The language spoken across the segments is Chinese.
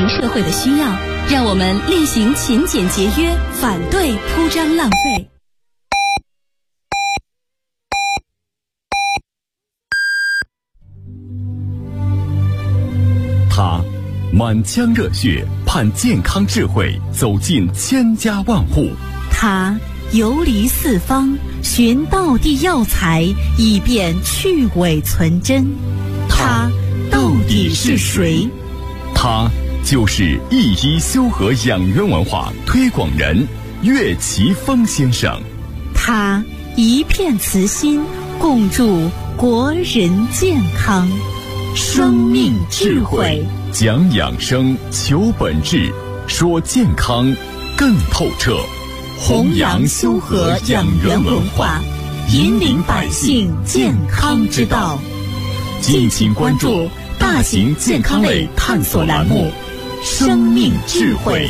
应社会的需要，让我们练行勤俭节约，反对铺张浪费。 他满腔热血，盼健康智慧走进千家万户。 他游离四方，寻道地药材，以便去伪存真。他到底是谁？ 他就是一一修和养元文化推广人岳奇峰先生。 他一片慈心，共筑国人健康。生命智慧， 讲养生，求本质，说健康更透彻。 弘扬修和养元文化，引领百姓健康之道。 敬请关注大型健康类探索栏目《生命智慧》。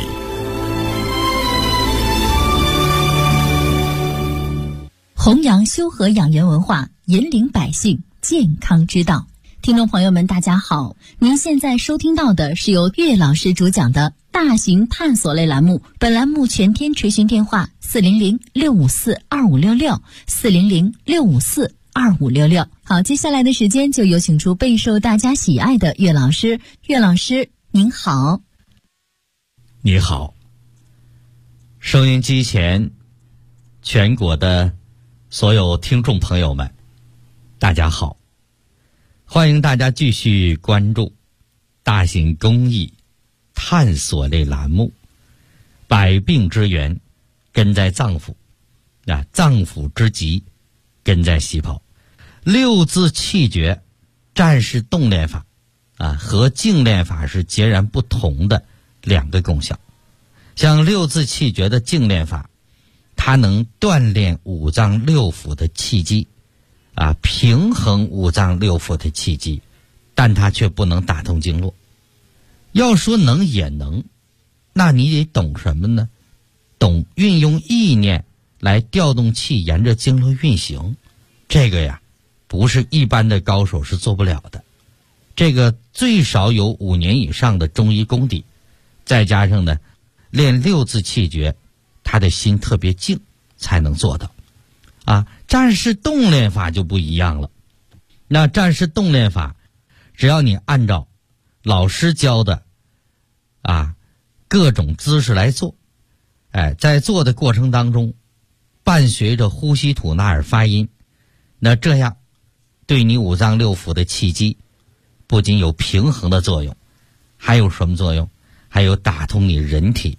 弘扬修和养元文化，引领百姓健康之道。听众朋友们大家好，您现在收听到的是由岳老师主讲的大型探索类栏目，本栏目全天垂询电话400-654-2566 400-654-2566。好，接下来的时间就有请出备受大家喜爱的岳老师。岳老师您好。 你好，收音机前全国的所有听众朋友们大家好，欢迎大家继续关注大型公益探索类栏目百病之源根在脏腑，脏腑之疾根在细胞。六字气诀战士动练法和静练法是截然不同的两个功效。像六字气诀的静练法，它能锻炼五脏六腑的气机平衡五脏六腑的气机，但它却不能打通经络。要说能也能，那你得懂什么呢？懂运用意念来调动气沿着经络运行，这个呀不是一般的高手是做不了的。这个最少有5年以上的中医功底，再加上呢练六字气诀，他的心特别静才能做到。战士动练法就不一样了。那战士动练法，只要你按照老师教的各种姿势来做，在做的过程当中伴随着呼吸吐纳尔发音，那这样对你五脏六腑的气机不仅有平衡的作用，还有什么作用？还有打通你人体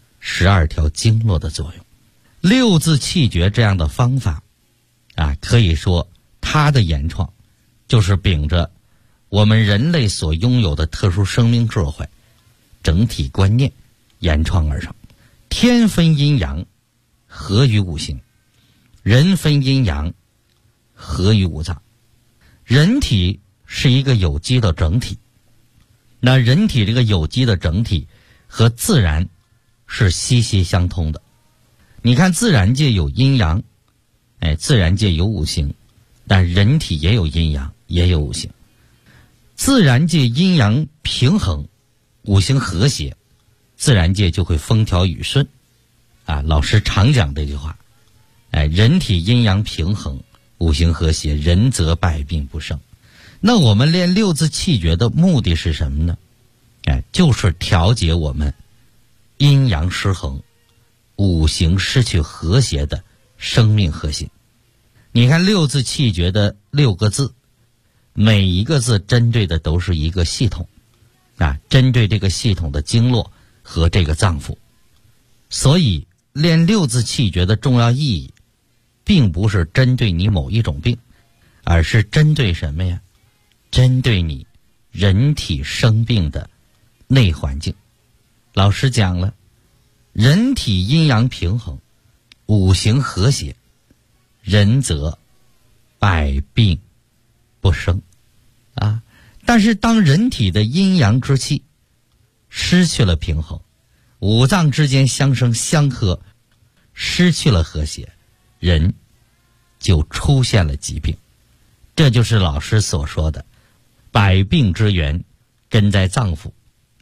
12条经络的作用。六字气诀这样的方法可以说它的原创就是秉着我们人类所拥有的特殊生命智慧整体观念原创而成。天分阴阳，合于五行；人分阴阳，合于五脏。人体是一个有机的整体，那人体这个有机的整体和自然是息息相通的。你看自然界有阴阳，自然界有五行，但人体也有阴阳，也有五行。自然界阴阳平衡，五行和谐，自然界就会风调雨顺。老师常讲这句话，人体阴阳平衡，五行和谐，人则百病不生。那我们练六字气诀的目的是什么呢？就是调节我们阴阳失衡，五行失去和谐的生命核心。你看六字气诀的6个字，每一个字针对的都是一个系统针对这个系统的经络和这个脏腑。所以练六字气诀的重要意义并不是针对你某一种病，而是针对什么呀？针对你人体生病的内环境。老师讲了，人体阴阳平衡，五行和谐，人则百病不生但是当人体的阴阳之气失去了平衡，五脏之间相生相克，失去了和谐，人就出现了疾病。这就是老师所说的百病之源根在脏腑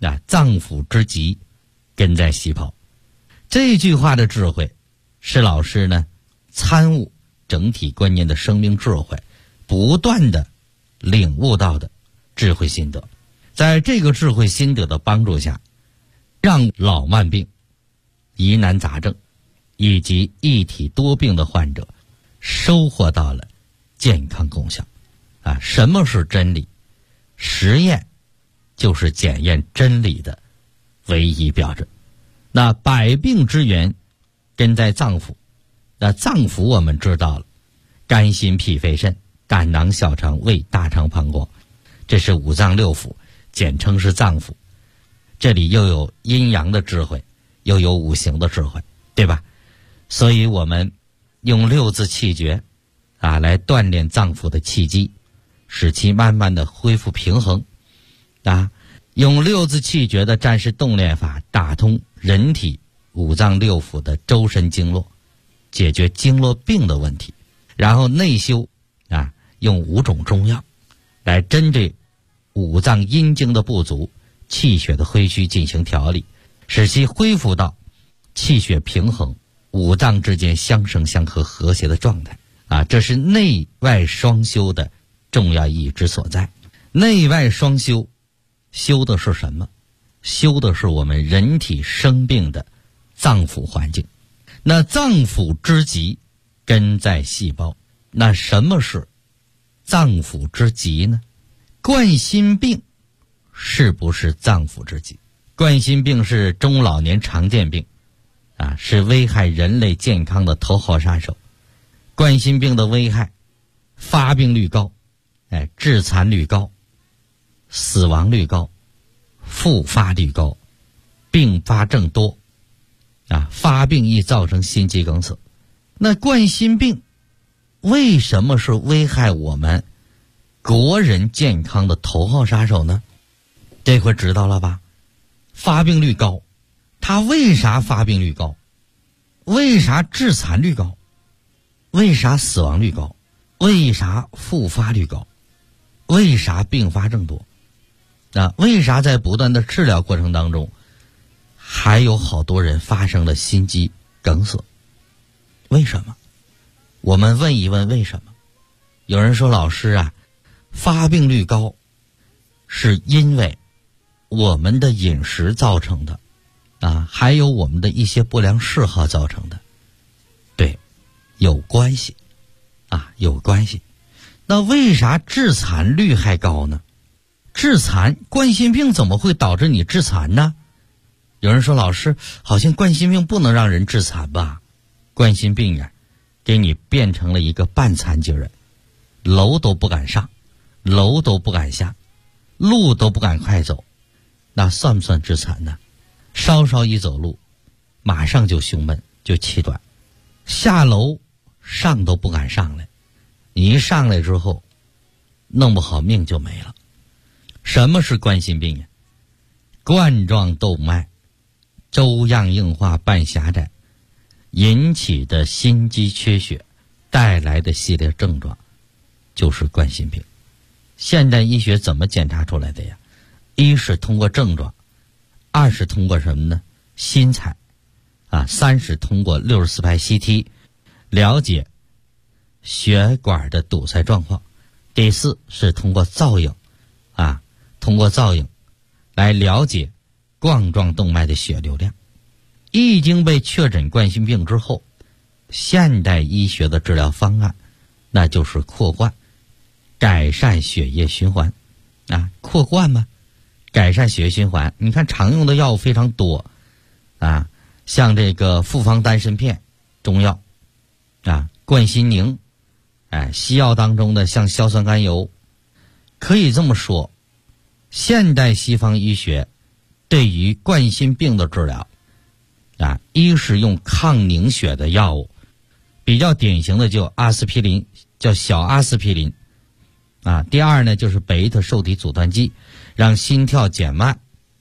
脏腑之疾根在细胞。这句话的智慧是老师呢参悟整体观念的生命智慧，不断的领悟到的智慧心得。在这个智慧心得的帮助下，让老慢病、疑难杂症以及一体多病的患者收获到了健康功效。什么是真理？实验就是检验真理的唯一标准。那百病之源根在脏腑，那脏腑我们知道了，肝心脾肺肾、胆囊小肠胃大肠膀胱，这是五脏六腑，简称是脏腑。这里又有阴阳的智慧，又有五行的智慧，对吧？所以我们用六字气诀来锻炼脏腑的气机，使其慢慢的恢复平衡。用六字气诀的战士动练法打通人体五脏六腑的周身经络，解决经络病的问题。然后内修用5种中药来针对五脏阴经的不足、气血的亏虚进行调理，使其恢复到气血平衡、五脏之间相生相克和谐的状态。这是内外双修的重要意义之所在。内外双修，修的是什么？修的是我们人体生病的脏腑环境。那脏腑之疾根在细胞。那什么是脏腑之疾呢？冠心病是不是脏腑之疾？冠心病是中老年常见病是危害人类健康的头号杀手。冠心病的危害，发病率高，致残率高，死亡率高，复发率高，并发症多，发病易造成心肌梗死。那冠心病为什么是危害我们国人健康的头号杀手呢？这回知道了吧？发病率高，它为啥发病率高？为啥致残率高？为啥死亡率高？为啥复发率高？为啥并发症多？为啥在不断的治疗过程当中，还有好多人发生了心肌梗死？为什么？我们问一问为什么。有人说老师发病率高是因为我们的饮食造成的还有我们的一些不良嗜好造成的。对，有关系有关系。那为啥致残率还高呢？致残，冠心病怎么会导致你致残呢？有人说老师，好像冠心病不能让人致残吧？冠心病给你变成了一个半残疾人，楼都不敢上，楼都不敢下，路都不敢快走，那算不算致残呢？稍稍一走路马上就胸闷，就气短，下楼上都不敢上来，你一上来之后弄不好命就没了。什么是冠心病冠状动脉粥样硬化半狭窄引起的心肌缺血带来的系列症状就是冠心病。现代医学怎么检查出来的呀？一是通过症状，二是通过什么呢？心采三是通过64拍 CT 了解血管的堵塞状况，第四是通过造影通过造影来了解冠状动脉的血流量。一经被确诊冠心病之后，现代医学的治疗方案那就是扩冠，改善血液循环扩冠嘛，改善血液循环。你看常用的药物非常多像这个复方丹参片中药冠心宁西药当中的像硝酸甘油。可以这么说，现代西方医学对于冠心病的治疗一是用抗凝血的药物，比较典型的就阿司匹林，叫小阿司匹林第二呢就是贝塔受体阻断剂，让心跳减慢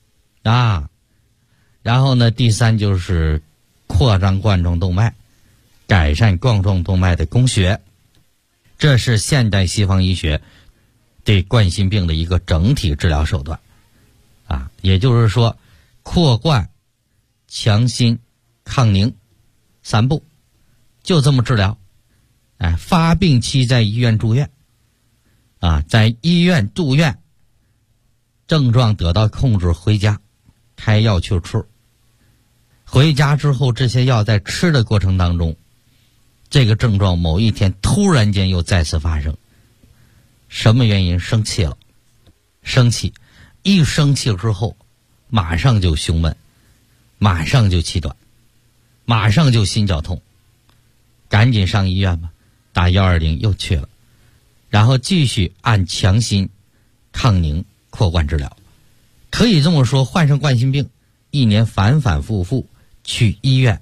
然后呢第三就是扩张冠状动脉，改善冠状动脉的供血。这是现代西方医学对冠心病的一个整体治疗手段。 也就是说扩灌、强心、抗凝3步，就这么治疗。发病期在医院住院，在医院住院，症状得到控制，回家开药去吃。回家之后，这些药在吃的过程当中，这个症状某一天突然间又再次发生。什么原因？生气了。一生气之后，马上就胸闷，马上就气短，马上就心绞痛，赶紧上医院吧，打120又去了，然后继续按强心、抗凝、扩灌治疗。可以这么说，患上冠心病1年反反复复去医院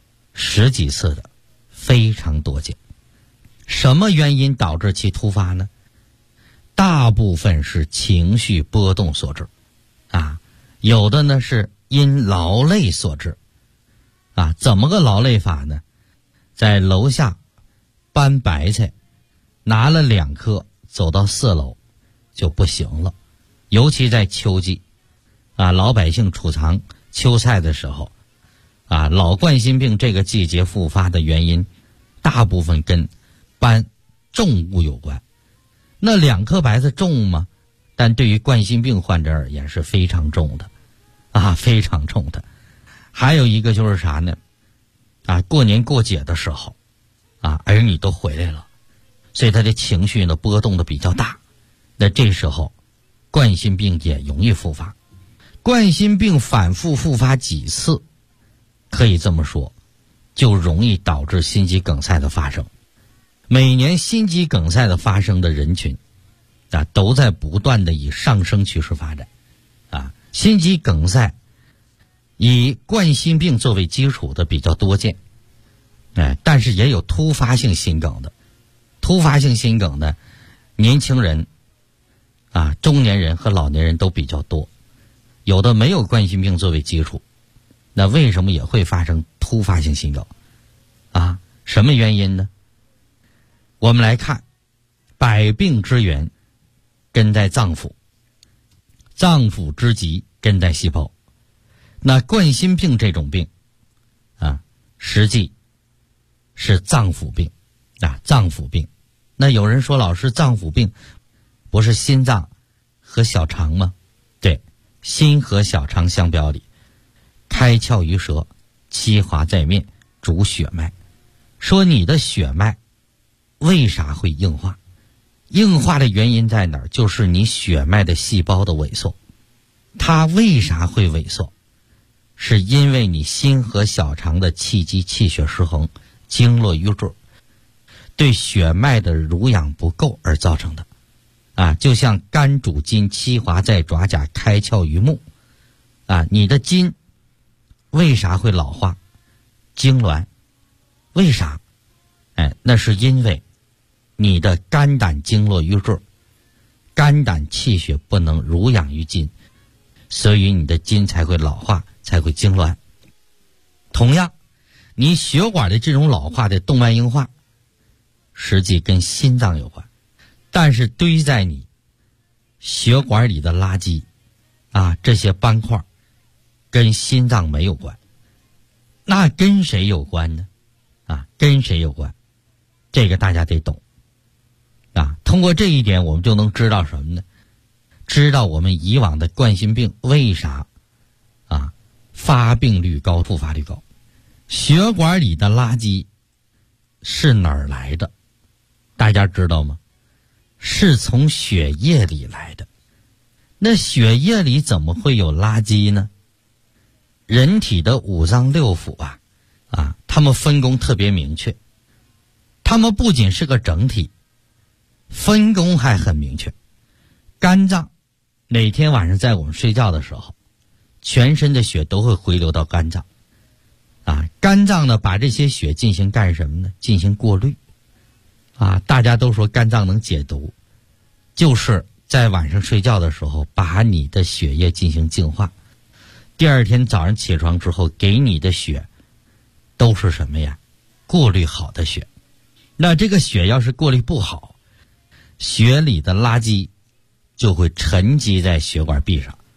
10几次的非常多见。什么原因导致其突发呢？大部分是情绪波动所致，有的呢是因劳累所致，怎么个劳累法呢？在楼下搬白菜，拿了2颗走到4楼就不行了，尤其在秋季，老百姓储藏秋菜的时候，老冠心病这个季节复发的原因，大部分跟搬重物有关。那2颗白菜重吗？但对于冠心病患者而言是非常重的，非常重的。还有一个就是啥呢？过年过节的时候，儿女都回来了，所以他的情绪呢波动的比较大。那这时候，冠心病也容易复发。冠心病反复复发几次，可以这么说，就容易导致心肌梗塞的发生。每年心肌梗塞的发生的人群，都在不断的以上升趋势发展。心肌梗塞以冠心病作为基础的比较多见，但是也有突发性心梗的。突发性心梗的年轻人、中年人和老年人都比较多，有的没有冠心病作为基础，那为什么也会发生突发性心梗？什么原因呢？我们来看，百病之源根在脏腑，脏腑之疾根在细胞。那冠心病这种病，实际是脏腑病，脏腑病。那有人说，老师，脏腑病不是心脏和小肠吗？对，心和小肠相表里，开窍于舌，七华在面，主血脉。说你的血脉为啥会硬化？硬化的原因在哪儿？就是你血脉的细胞的萎缩。它为啥会萎缩？是因为你心和小肠的气机气血失衡，经络瘀滞，对血脉的濡养不够而造成的。就像肝主筋，七华在爪甲，开窍于目。你的筋为啥会老化？痉挛。为啥？那是因为你的肝胆经络瘀滞，肝胆气血不能濡养于筋，所以你的筋才会老化，才会痉挛。同样，你血管的这种老化的动脉硬化，实际跟心脏有关，但是堆在你血管里的垃圾，这些斑块跟心脏没有关。那跟谁有关呢？跟谁有关？这个大家得懂。通过这一点，我们就能知道什么呢？知道我们以往的冠心病为啥发病率高、复发率高。血管里的垃圾是哪儿来的？大家知道吗？是从血液里来的。那血液里怎么会有垃圾呢？人体的五脏六腑它们分工特别明确，它们不仅是个整体，分工还很明确。肝脏每天晚上在我们睡觉的时候，全身的血都会回流到肝脏。肝脏呢，把这些血进行干什么呢？进行过滤。大家都说肝脏能解毒，就是在晚上睡觉的时候，把你的血液进行净化。第二天早上起床之后，给你的血都是什么呀？过滤好的血。那这个血要是过滤不好，血里的垃圾就会沉积在血管壁上，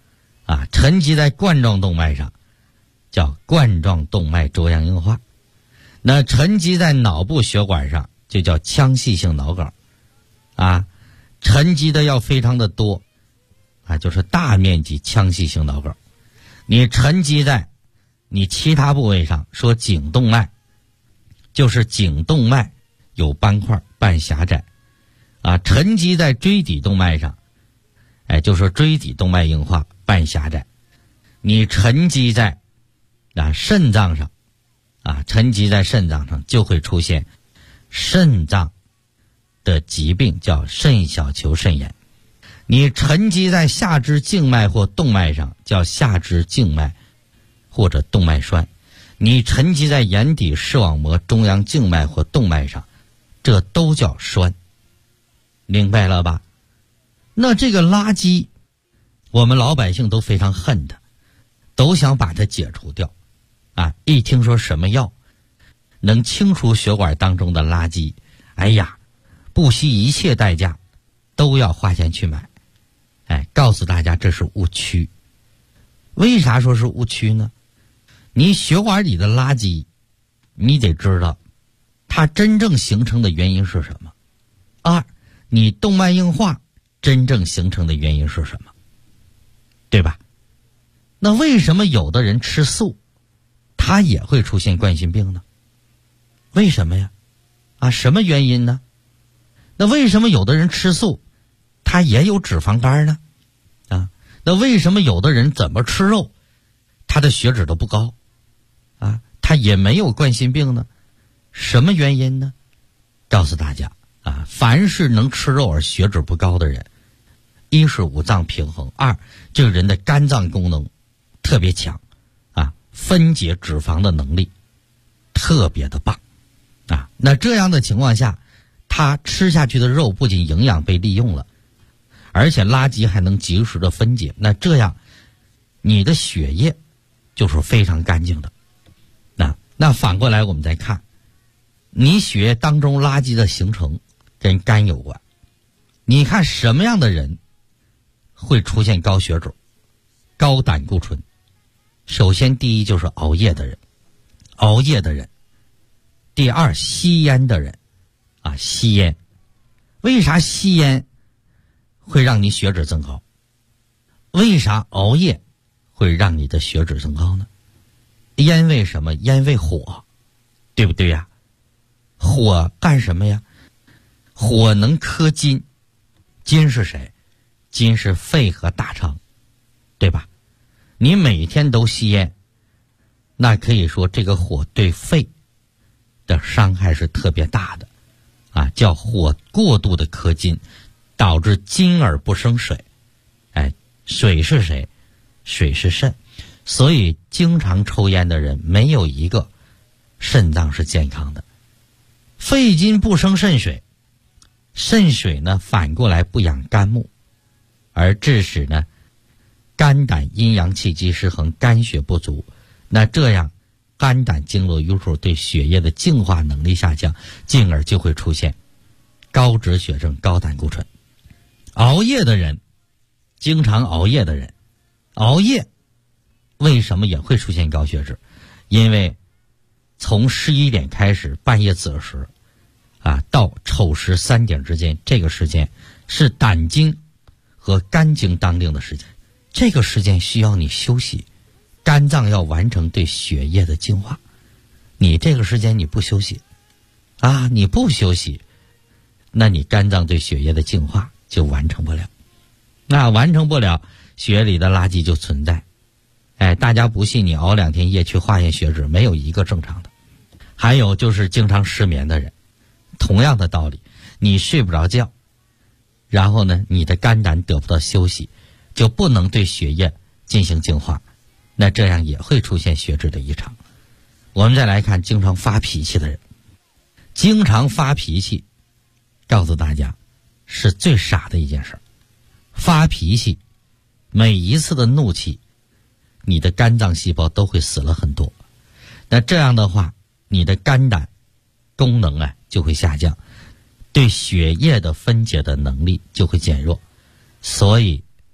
沉积在冠状动脉上叫冠状动脉粥样硬化，那沉积在脑部血管上就叫腔隙性脑梗沉积的要非常的多就是大面积腔隙性脑梗。你沉积在你其他部位上，说颈动脉，就是颈动脉有斑块半狭窄沉积在椎底动脉上，就是椎底动脉硬化半狭窄。你沉积在肾脏上沉积在肾脏上就会出现肾脏的疾病，叫肾小球肾炎。你沉积在下肢静脉或动脉上叫下肢静脉或者动脉栓。你沉积在眼底视网膜中央静脉或动脉上，这都叫栓。明白了吧？那这个垃圾我们老百姓都非常恨它，都想把它解除掉一听说什么药能清除血管当中的垃圾，不惜一切代价都要花钱去买。告诉大家这是误区。为啥说是误区呢？你血管里的垃圾，你得知道它真正形成的原因是什么。你动脉硬化真正形成的原因是什么，对吧？那为什么有的人吃素他也会出现冠心病呢？为什么呀？什么原因呢？那为什么有的人吃素他也有脂肪肝呢？那为什么有的人怎么吃肉他的血脂都不高他也没有冠心病呢？什么原因呢？告诉大家凡是能吃肉而血脂不高的人，一是五脏平衡，二这个人的肝脏功能特别强分解脂肪的能力特别的棒那这样的情况下，他吃下去的肉不仅营养被利用了，而且垃圾还能及时的分解，那这样你的血液就是非常干净的。那反过来我们再看，你血液当中垃圾的形成跟肝有关。你看什么样的人会出现高血脂、高胆固醇？首先第一就是熬夜的人，第二吸烟的人吸烟。为啥吸烟会让你血脂增高？为啥熬夜会让你的血脂增高呢？烟为什么？烟为火，对不对呀？火干什么呀？火能克金，金是谁？金是肺和大肠，对吧？你每天都吸烟，那可以说这个火对肺的伤害是特别大的叫火过度的克金，导致金而不生水。水是谁？水是肾。所以经常抽烟的人没有一个肾脏是健康的。肺金不生肾水，肾水呢反过来不养肝木，而致使呢肝胆阴阳气机失衡，肝血不足。那这样肝胆经络瘀阻，对血液的净化能力下降，进而就会出现高脂血症、高胆固醇。熬夜的人，经常熬夜的人，熬夜为什么也会出现高血脂？因为从11点开始，半夜子时到丑时3点之间，这个时间是胆经和肝经当令的时间，这个时间需要你休息，肝脏要完成对血液的净化。你这个时间你不休息你不休息，那你肝脏对血液的净化就完成不了，那完成不了，血里的垃圾就存在。大家不信，你熬2天夜去化验血脂，没有一个正常的。还有就是经常失眠的人，同样的道理，你睡不着觉，然后呢你的肝胆得不到休息，就不能对血液进行净化，那这样也会出现血脂的异常。我们再来看经常发脾气的人，经常发脾气，告诉大家是最傻的一件事。发脾气，每一次的怒气，你的肝脏细胞都会死了很多，那这样的话，你的肝胆功能就会下降，对血液的分解的能力就会减弱。所以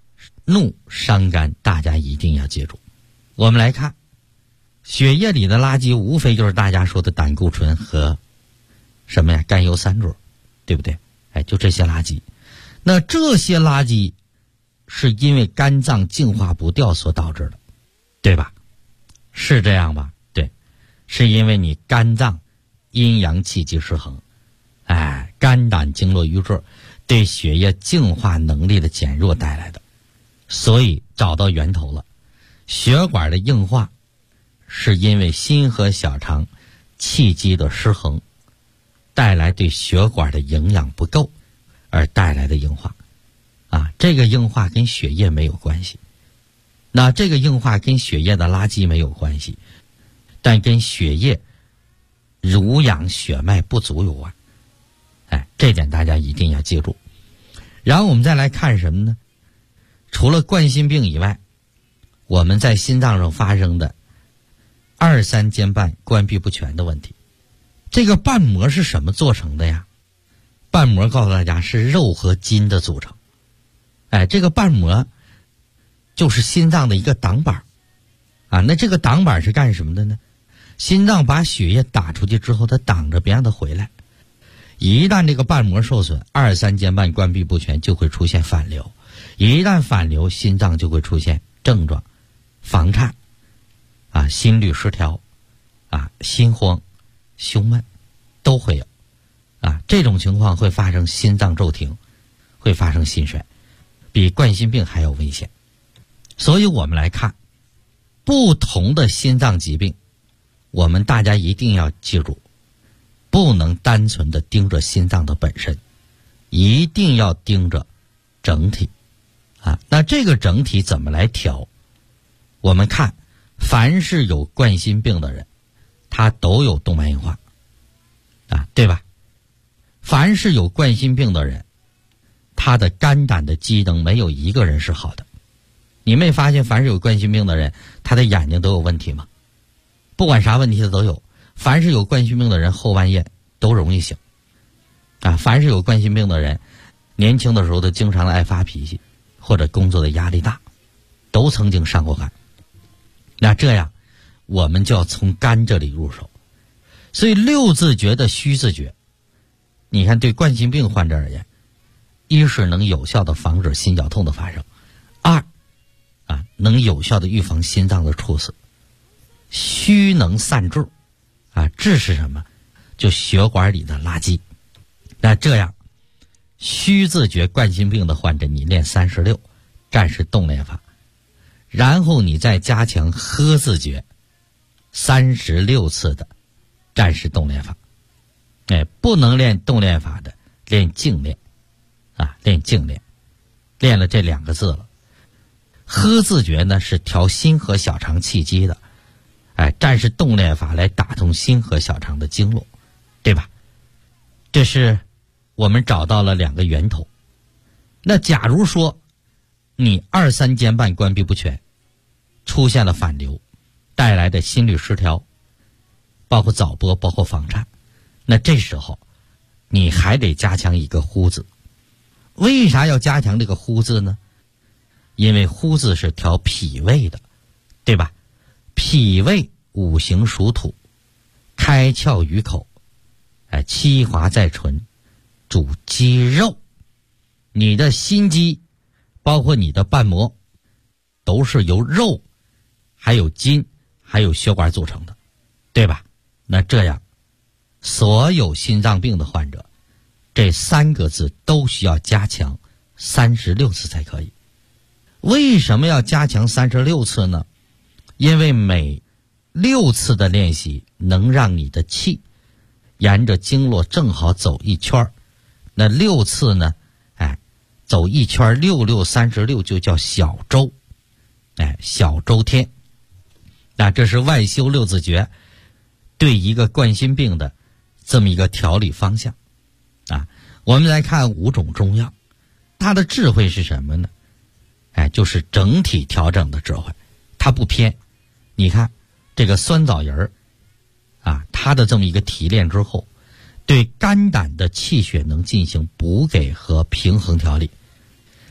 怒伤肝，大家一定要记住。我们来看血液里的垃圾，无非就是大家说的胆固醇和什么呀？甘油三铬，对不对？就这些垃圾。那这些垃圾是因为肝脏净化不掉所导致的，对吧？是这样吧？对，是因为你肝脏阴阳气机失衡，肝胆经络瘀滞对血液净化能力的减弱带来的。所以找到源头了，血管的硬化是因为心和小肠气机的失衡，带来对血管的营养不够而带来的硬化。这个硬化跟血液没有关系，那这个硬化跟血液的垃圾没有关系，但跟血液濡养血脉不足有关。这点大家一定要记住。然后我们再来看什么呢？除了冠心病以外，我们在心脏上发生的二三间瓣关闭不全的问题。这个瓣膜是什么做成的呀？瓣膜告诉大家是肉和筋的组成。这个瓣膜就是心脏的一个挡板那这个挡板是干什么的呢？心脏把血液打出去之后，它挡着别让它回来。一旦这个瓣膜受损，二三间瓣关闭不全，就会出现反流。一旦反流，心脏就会出现症状，房颤心律失调心慌胸闷都会有这种情况会发生心脏骤停，会发生心衰，比冠心病还要危险。所以我们来看不同的心脏疾病，我们大家一定要记住，不能单纯的盯着心脏的本身，一定要盯着整体那这个整体怎么来调？我们看凡是有冠心病的人，他都有动脉硬化对吧？凡是有冠心病的人，他的肝胆的机能没有一个人是好的。你没发现凡是有冠心病的人，他的眼睛都有问题吗？不管啥问题他都有。凡是有冠心病的人，后半夜都容易醒凡是有冠心病的人，年轻的时候都经常爱发脾气，或者工作的压力大，都曾经伤过肝。那这样我们就要从肝这里入手。所以六字诀的虚字诀，你看对冠心病患者而言，一是能有效的防止心绞痛的发生，二能有效的预防心脏的猝死。虚能散滞滞是什么？就血管里的垃圾。那这样虚字诀冠心病的患者，你练36战士动练法，然后你再加强呵字诀36次的战士动练法。不能练动练法的，练静练练静练，练了这2个字了。呵字诀呢是调心和小肠气机的，战士动练法来打通心和小肠的经络，对吧？这是我们找到了2个源头。那假如说你二三间瓣关闭不全，出现了反流，带来的心律失调，包括早搏，包括房颤，那这时候你还得加强一个呼字。为啥要加强这个呼字呢？因为呼字是调脾胃的，对吧？脾胃五行属土，开窍于口，七华在唇，主肌肉。你的心肌包括你的瓣膜都是由肉还有筋还有血管组成的，对吧？那这样所有心脏病的患者，这3个字都需要加强36次才可以。为什么要加强36次呢？因为每6次的练习能让你的气沿着经络正好走一圈，那6次呢走一圈，6、6、36就叫小周，小周天。那这是外修六字诀对一个冠心病的这么一个调理方向我们来看5种中药，它的智慧是什么呢？就是整体调整的智慧，它不偏。你看这个酸枣仁它的这么一个提炼之后，对肝胆的气血能进行补给和平衡调理。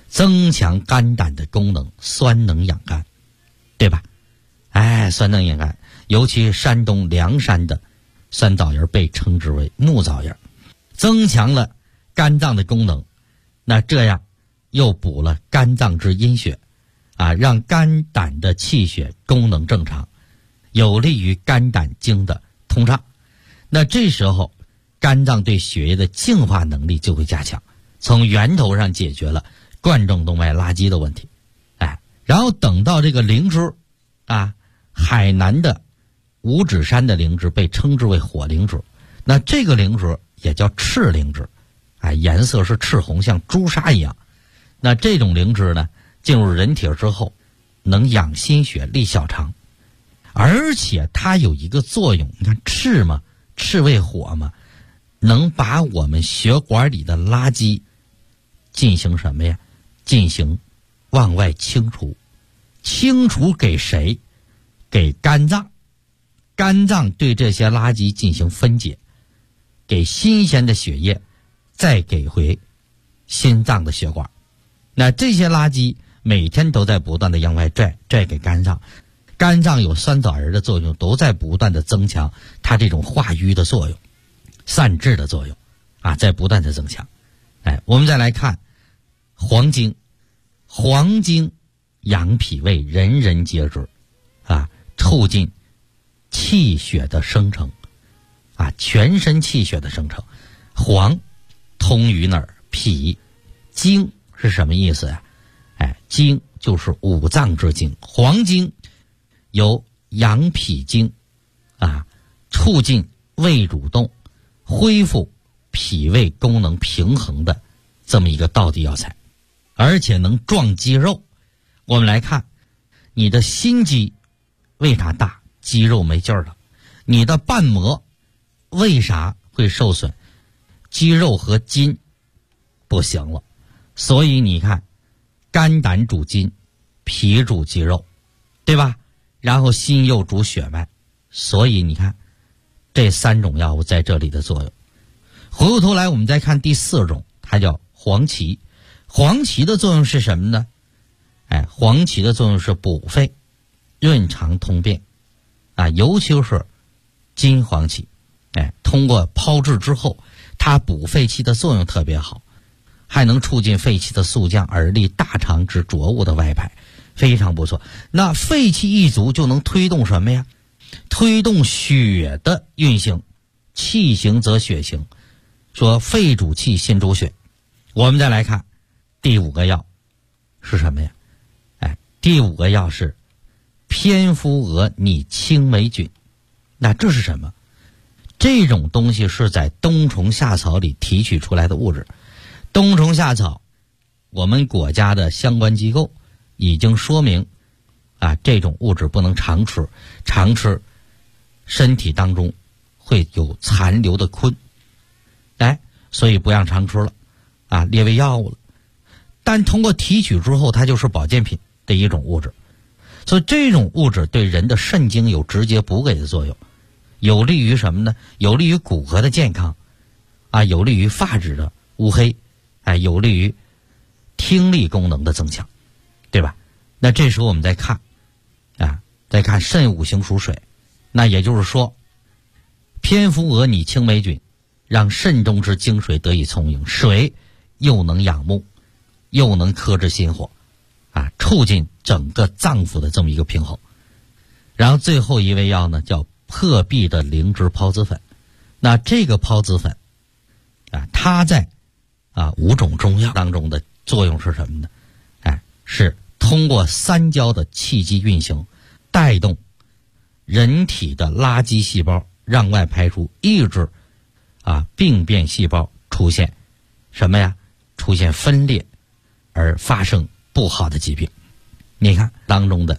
增强肝胆的功能，酸能养肝，对吧？酸能养肝，尤其山东凉山的酸枣仁被称之为木枣仁，增强了肝脏的功能，那这样又补了肝脏之阴血让肝胆的气血功能正常，有利于肝胆经的通畅。那这时候肝脏对血液的净化能力就会加强，从源头上解决了冠状动脉垃圾的问题。然后等到这个灵芝海南的五指山的灵芝被称之为火灵芝，那这个灵芝也叫赤灵芝颜色是赤红，像朱砂一样。那这种灵芝呢，进入人体之后能养心血、利小肠，而且它有一个作用，你看赤嘛，赤为火嘛，能把我们血管里的垃圾进行什么呀？进行往外清除。清除给谁？给肝脏。肝脏对这些垃圾进行分解，给新鲜的血液，再给回心脏的血管。那这些垃圾每天都在不断的向外拽给肝脏，肝脏有酸枣仁的作用，都在不断的增强它这种化瘀的作用、散滞的作用在不断的增强。我们再来看黄精。黄精养脾胃，人人皆知促进气血的生成全身气血的生成。黄通于哪儿？脾。精是什么意思呀？精就是五脏之精。黄精有养脾经促进胃蠕动，恢复脾胃功能平衡的这么一个道地药材，而且能壮肌肉。我们来看你的心肌为啥大？肌肉没劲儿了。你的瓣膜为啥会受损？肌肉和筋不行了。所以你看，肝胆主筋，脾主肌肉，对吧？然后心又主血脉，所以你看这三种药物在这里的作用。回过头来我们再看第四种，它叫黄芪。黄芪的作用是什么呢？黄芪的作用是补肺、润肠通便尤其是金黄芪通过炮制之后，它补肺气的作用特别好，还能促进肺气的肃降，而利大肠之浊物的外排，非常不错。那肺气一足就能推动什么呀？推动血的运行，气行则血行，说肺主气，心主血。我们再来看第五个药是什么呀？第五个药是蝙蝠蛾拟青霉菌。那这是什么？这种东西是在冬虫夏草里提取出来的物质。冬虫夏草，我们国家的相关机构已经说明这种物质不能常吃，常吃身体当中会有残留的醌，所以不让常吃了列为药物了。但通过提取之后，它就是保健品的一种物质，所以这种物质对人的肾经有直接补给的作用，有利于什么呢？有利于骨骼的健康有利于发质的乌黑有利于听力功能的增强，对吧？那这时候我们再看再看肾五行属水，那也就是说蝙蝠蛾拟青霉菌让肾中之精水得以充盈，水又能养目，又能克制心火促进整个脏腑的这么一个平衡。然后最后一味药呢叫破壁的灵芝孢子粉。那这个孢子粉它在五种中药当中的作用是什么呢？是通过三焦的气机运行，带动人体的垃圾细胞让外排出，抑制病变细胞出现什么呀？出现分裂而发生不好的疾病。你看当中的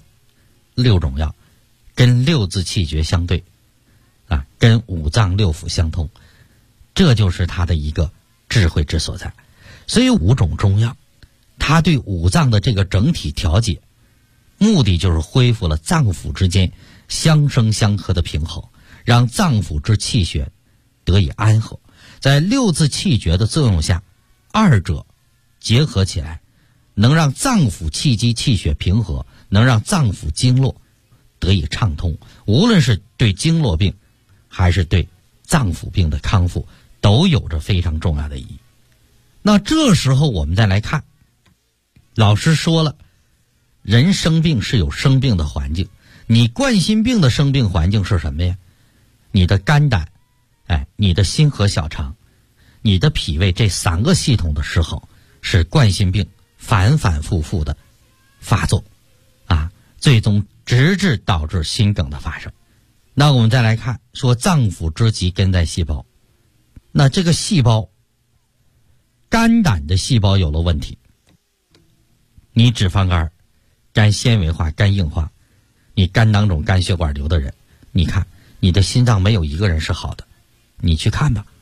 6种药跟6字气诀相对跟五脏六腑相通，这就是它的一个智慧之所在。所以5种中药它对五脏的这个整体调节，目的就是恢复了脏腑之间相生相克的平衡，让脏腑之气血得以安和。在6字气诀的作用下，二者结合起来， 能让脏腑气机气血平和，能让脏腑经络得以畅通，无论是对经络病还是对脏腑病的康复都有着非常重要的意义。那这时候我们再来看，老师说了，人生病是有生病的环境，你冠心病的生病环境是什么呀？你的肝胆，你的心和小肠，你的脾胃这3个系统的失衡，使冠心病反反复复的发作最终直至导致心梗的发生。那我们再来看，说脏腑之疾根在细胞，那这个细胞，肝胆的细胞有了问题，你脂肪肝、肝纤维化、肝硬化，你肝囊肿、肝血管瘤的人，你看你的心脏没有一个人是好的，你去看吧，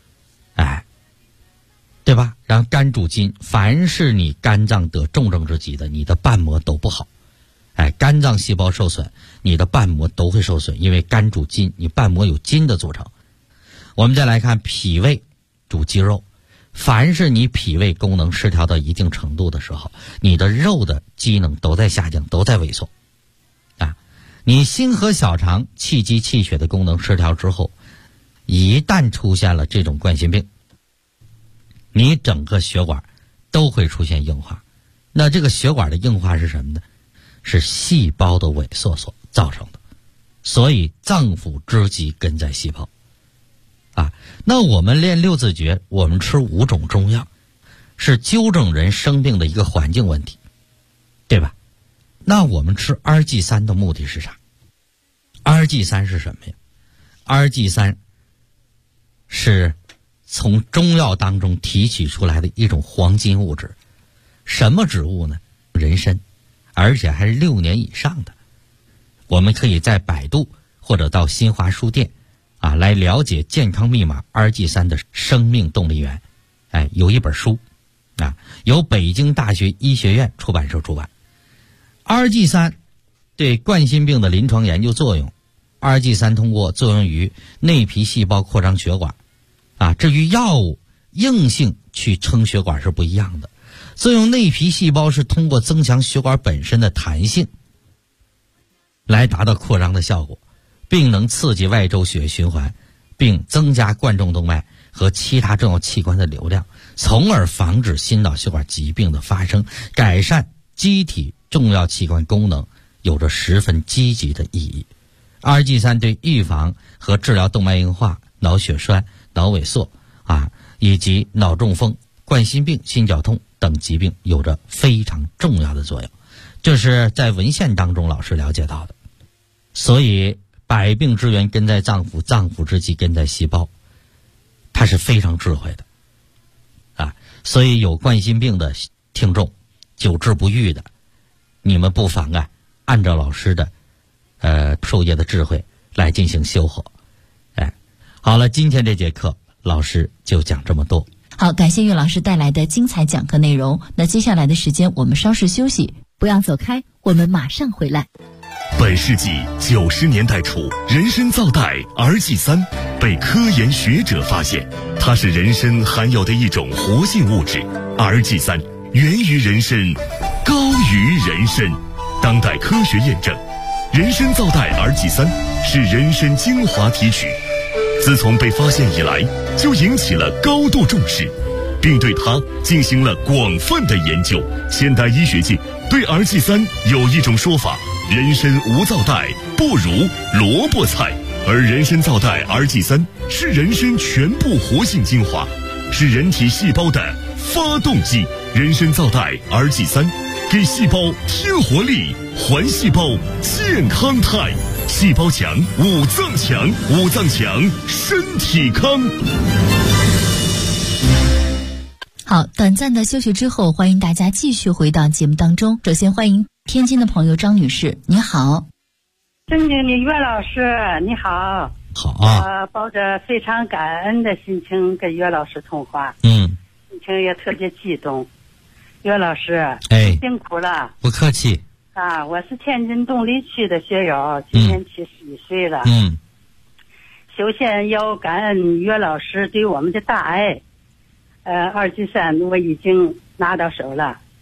对吧？然后肝主筋，凡是你肝脏得重症之疾的，你的瓣膜都不好。肝脏细胞受损，你的瓣膜都会受损，因为肝主筋，你瓣膜有筋的组成。我们再来看脾胃主肌肉，凡是你脾胃功能失调到一定程度的时候，你的肉的机能都在下降，都在萎缩。你心和小肠气机气血的功能失调之后，一旦出现了这种冠心病，你整个血管都会出现硬化。那这个血管的硬化是什么呢？是细胞的萎缩所造成的。所以脏腑之疾根在细胞那我们练六字诀，我们吃5种中药，是纠正人生病的一个环境问题，对吧？那我们吃2G3的目的是啥？2G3是什么呀？2G3是从中药当中提取出来的一种黄金物质。什么植物呢？人参，而且还是6年以上的。我们可以在百度或者到新华书店来了解健康密码 2G3 的生命动力源。有一本书由北京大学医学院出版社出版。2G3 对冠心病的临床研究作用，2G3通过作用于内皮细胞扩张血管至于药物硬性去撑血管是不一样的，作用内皮细胞是通过增强血管本身的弹性来达到扩张的效果，并能刺激外周血液循环，并增加冠状动脉和其他重要器官的流量，从而防止心脑血管疾病的发生，改善机体重要器官功能，有着十分积极的意义。2G3 对预防和治疗动脉硬化、脑血栓、脑萎缩以及脑中风、冠心病、心绞痛等疾病有着非常重要的作用，这是在文献当中老师了解到的。所以百病之源根在脏腑，脏腑之疾根在细胞，它是非常智慧的所以有冠心病的听众，久治不愈的，你们不妨按照老师的授业的智慧来进行修活。好了，今天这节课老师就讲这么多。 好，感谢岳老师带来的精彩讲课内容。那接下来的时间我们稍事休息，不要走开，我们马上回来。 本世纪90年代初，人参皂苷 2G3 被科研学者发现，它是人参含有的一种活性物质。2G3 源于人参，高于人参。当代科学验证，人参皂苷 2G3 是人参精华提取，自从被发现以来，就引起了高度重视，并对它进行了广泛的研究。现代医学界对 2G3 有一种说法：人参无皂苷，不如萝卜菜。而人参皂苷 2G3 是人参全部活性精华，是人体细胞的发动机。人参皂苷 2G3 给细胞添活力，还细胞健康态。细胞强，五脏强，五脏强，身体康。 好，短暂的休息之后，欢迎大家继续回到节目当中。首先欢迎天津的朋友张女士，你好。 尊敬的岳老师，你好。 好抱着非常感恩的心情跟岳老师通话，心情也特别激动。岳老师，辛苦了。 不客气。 我是天津东丽区的学友，今年71岁了。首先要感恩岳老师对我们的大爱，2G3我已经拿到手了，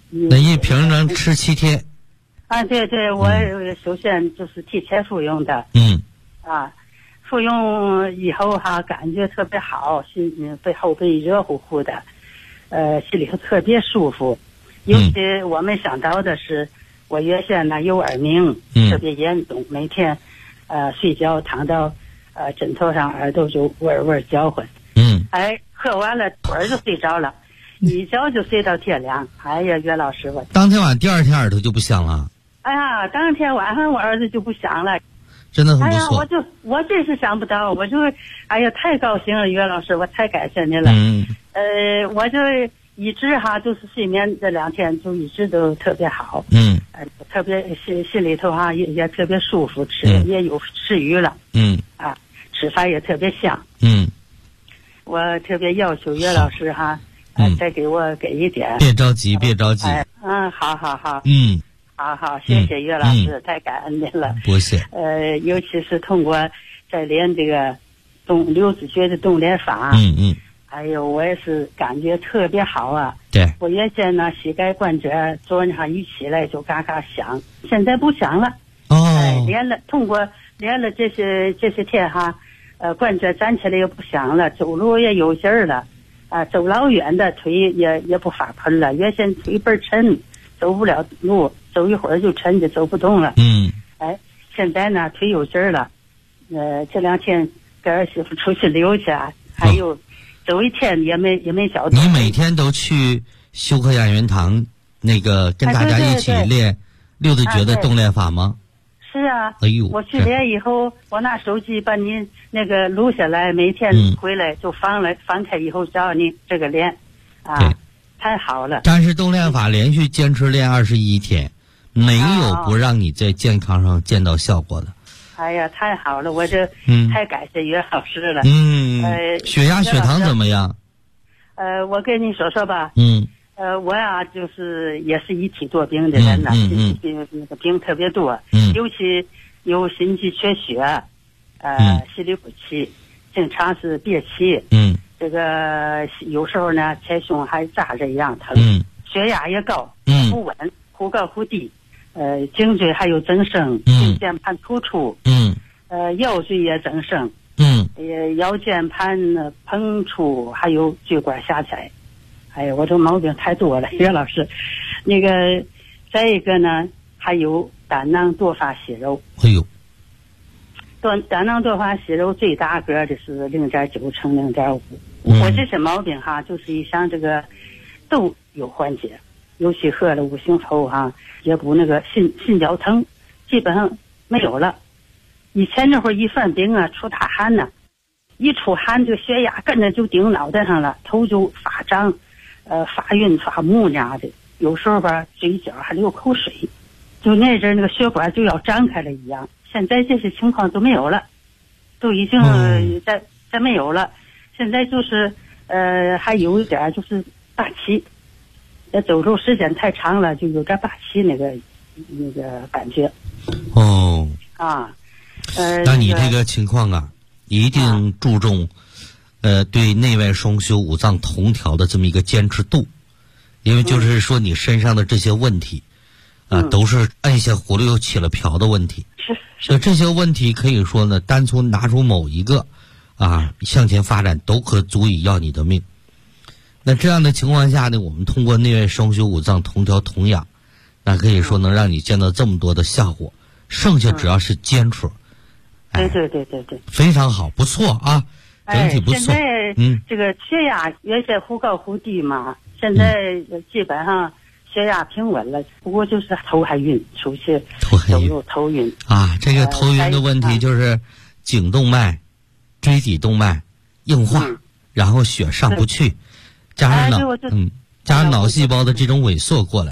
那一瓶能吃7天？ 啊，对对，我首先就是提前服用的。服用以后哈，感觉特别好，后背热乎乎的，心里头特别舒服。尤其我没想到的是，我原先呢有耳鸣，特别严重，每天睡觉躺到枕头上，耳朵就嗡叫唤。喝完了会儿就睡着了，一觉就睡到天亮。哎呀，岳老师，我当天晚上第二天耳朵就不响了。 哎呀，当天晚上我儿子就不响了。 真的很不错。 哎呀，我真是想不到，我就哎呀太高兴了，岳老师，我太感谢您了。我就一直哈就是睡眠这2天就一直都特别好。特别心里头哈也特别舒服，也有食欲了。吃饭也特别香。我特别要求岳老师哈，再给一点。 别着急，别着急。 好。好，谢谢岳老师，太感恩您了。 不谢。 尤其是通过在练这个刘子学的动练法。哎呦，我也是感觉特别好啊。 对。 我原先呢膝盖关节昨晚上一起来就嘎嘎响，现在不响了。通过练了这些天哈，关节站起来也不响了，走路也有劲儿了。走老远的腿也不发喷了，原先腿倍儿沉，走不了路，走一会儿就沉就走不动了。现在呢腿有劲儿了。这2天跟儿媳妇出去溜去啊，还有走一天也没脚动。 你每天都去修和养元堂那个跟大家一起练六字诀的动练法吗？ 是啊。 哎呦， 我去练以后，我拿手机把你那个录下来，每天回来就翻开以后教你这个练。太好了。但是动练法连续坚持练21天，没有不让你在健康上见到效果的。 哎呀，太好了，我这太感谢岳老师了。 血压血糖怎么样？ 我跟你说吧。我呀就是也是一体多病的人呐，那个病特别多。尤其有心肌缺血，心律不齐，经常是憋气。这个有时候呢前胸还扎着一样疼。血压也高，不稳，忽高忽低。颈椎还有增生，颈键盘突出。腰椎也增生。腰间盘膨出，还有椎管狭窄。哎呀，我这毛病太多了，岳老师。那个再一个呢，还有胆囊多发息肉。胆囊多发息肉最大个的是0.9乘0.5。我这些毛病哈，就是一像这个都有缓解，尤其喝了5星后哈，也不那个心绞疼，基本上没有了。以前那会儿一犯病啊，出大汗呢，一出汗这个血压跟着就顶脑袋上了，头就发胀，发晕发木呀的，有时候吧嘴角还流口水，就那阵那个血管就要张开了一样。现在这些情况都没有了，都已经再没有了。现在就是还有一点就是霸气，走路时间太长了，就有点霸气那个感觉。 那你这个情况啊，一定注重对内外双修五脏同调的这么一个坚持度，因为就是说你身上的这些问题都是按下葫芦又起了瓢的问题。所以这些问题可以说呢，单从拿出某一个向前发展都可足以要你的命。那这样的情况下呢，我们通过内外双修五脏同调同养，那可以说能让你见到这么多的效果。剩下只要是坚持。 对， 非常好，不错啊，整体不错。 现在这个血压原先忽高忽低嘛，现在基本上血压平稳了，不过就是头还晕，出去走路头晕这个头晕的问题就是颈动脉、椎体动脉硬化，然后血上不去，加上脑细胞的这种萎缩过来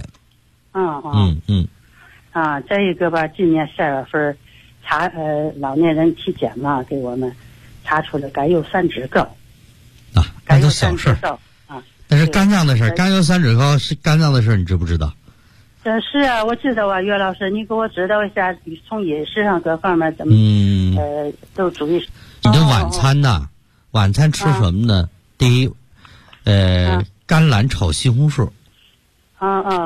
了。 再一个吧，今年12月份查老年人体检嘛，给我们查出了甘油三酯高那都小事但是肝脏的事儿，甘油三酯高是肝脏的事儿，你知不知道？ 是啊，我知道啊，岳老师，你给我指导一下，从饮食上各方面怎么都注意。 你的晚餐呢？晚餐吃什么呢？第一，甘蓝炒西红柿。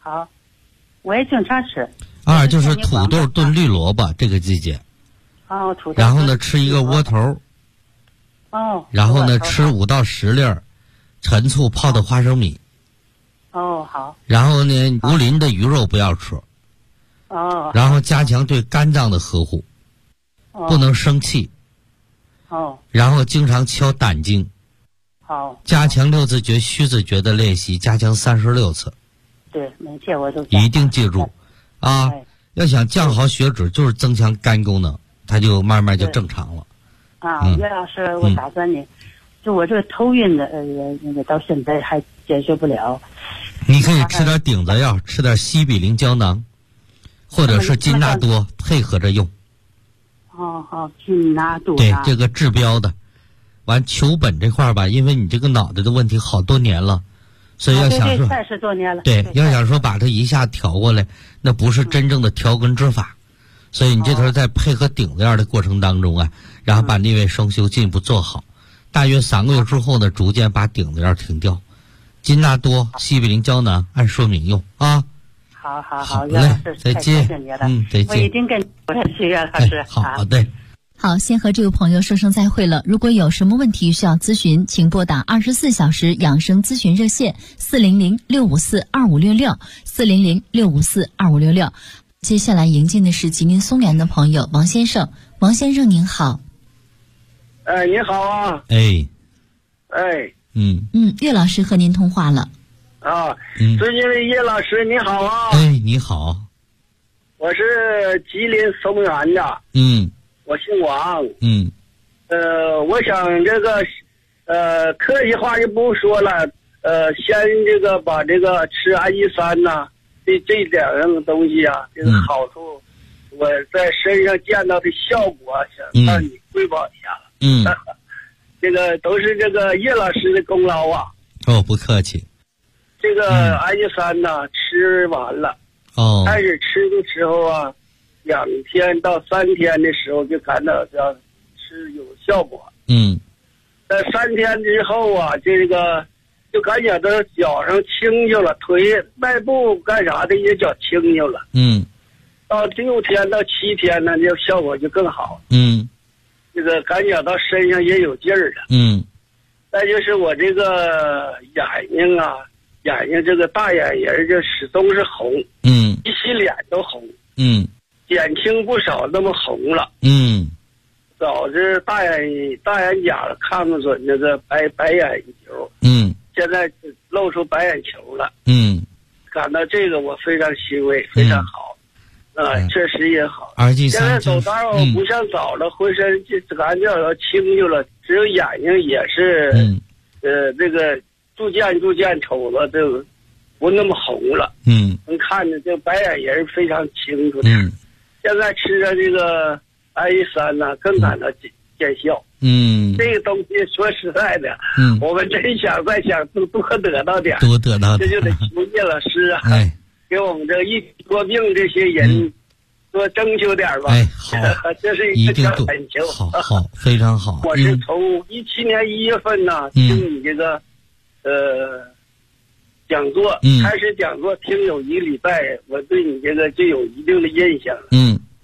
好，我也经常吃。 2就是土豆炖绿萝卜，这个季节。 哦，土豆。 然后呢，吃一个窝头。 哦。 然后呢，吃5到10粒陈醋泡的花生米。 哦，好。 然后呢，无鳞的鱼肉不要吃。 哦。 然后加强对肝脏的呵护，不能生气。 哦。 然后经常敲胆经。 好。 加强6字诀、虚字诀的练习，加强36次。 对，每天我都一定记住，啊，要想降好血脂，就是增强肝功能，它就慢慢就正常了。 啊，岳老师，我打算呢，就我这个头晕的，那个到现在还解决不了。 你可以吃点顶子药，吃点西比灵胶囊，或者是金纳多，配合着用。 好，金纳多。 对，这个治标的。完球本这块吧，因为你这个脑袋的问题好多年了，所以要想说 30多年了。 对，要想说把它一下调过来，那不是真正的调根之法。所以你这头在配合顶子药的过程当中啊，然后把逆位双修进一步做好，大约3个月之后呢，逐渐把顶子药停掉。金纳多、西比灵胶囊按说明用啊。 好， 嘞，再见。再见。 我一定跟我去，岳老师。 好的。 好，先和这位朋友说声再会了。如果有什么问题需要咨询，请拨打24小时养生咨询热线400-654-2566 400-654-2566。接下来迎进的是吉林松原的朋友王先生。王先生您好。 你好啊。 岳老师和您通话了。 最近的叶老师你好啊。 你好。 我是吉林松原的。我姓王。我想这个客气话就不说了，先这个把这个吃氨基酸呐，这2样东西啊，这个好处，我在身上见到的效果，想向你汇报一下。这个都是这个叶老师的功劳啊。 不客气。 这个氨基酸呐，吃完了，开始吃的时候啊，2天到3天的时候就感到要吃有效果。在3天之后啊，这个就感觉到脚上轻就了，腿迈步干啥的也脚轻就了。到6天到7天呢，这效果就更好。这个感觉到身上也有劲儿了。再就是我这个眼睛这个大眼仁就始终是红。一洗脸都红。减轻不少那么红了。导致大眼角看不准那个白眼球。现在露出白眼球了。感到这个我非常欣慰，非常好。确实也好。现在走道不像早了，浑身就感觉要轻就了，只有眼睛也是这个逐渐瞅了就不那么红了。能看着这白眼仁非常清楚。现在吃着这个氨基酸呢，更感到见效。这个东西说实在的，我们真想多得到点，这就得求叶老师啊，给我们这一体多病这些人多征求点吧。 好， 这是一个小恳求。 好，非常好。 我是从17年1月份呢，听你这个讲座，开始讲座听有1个礼拜，我对你这个就有一定的印象了。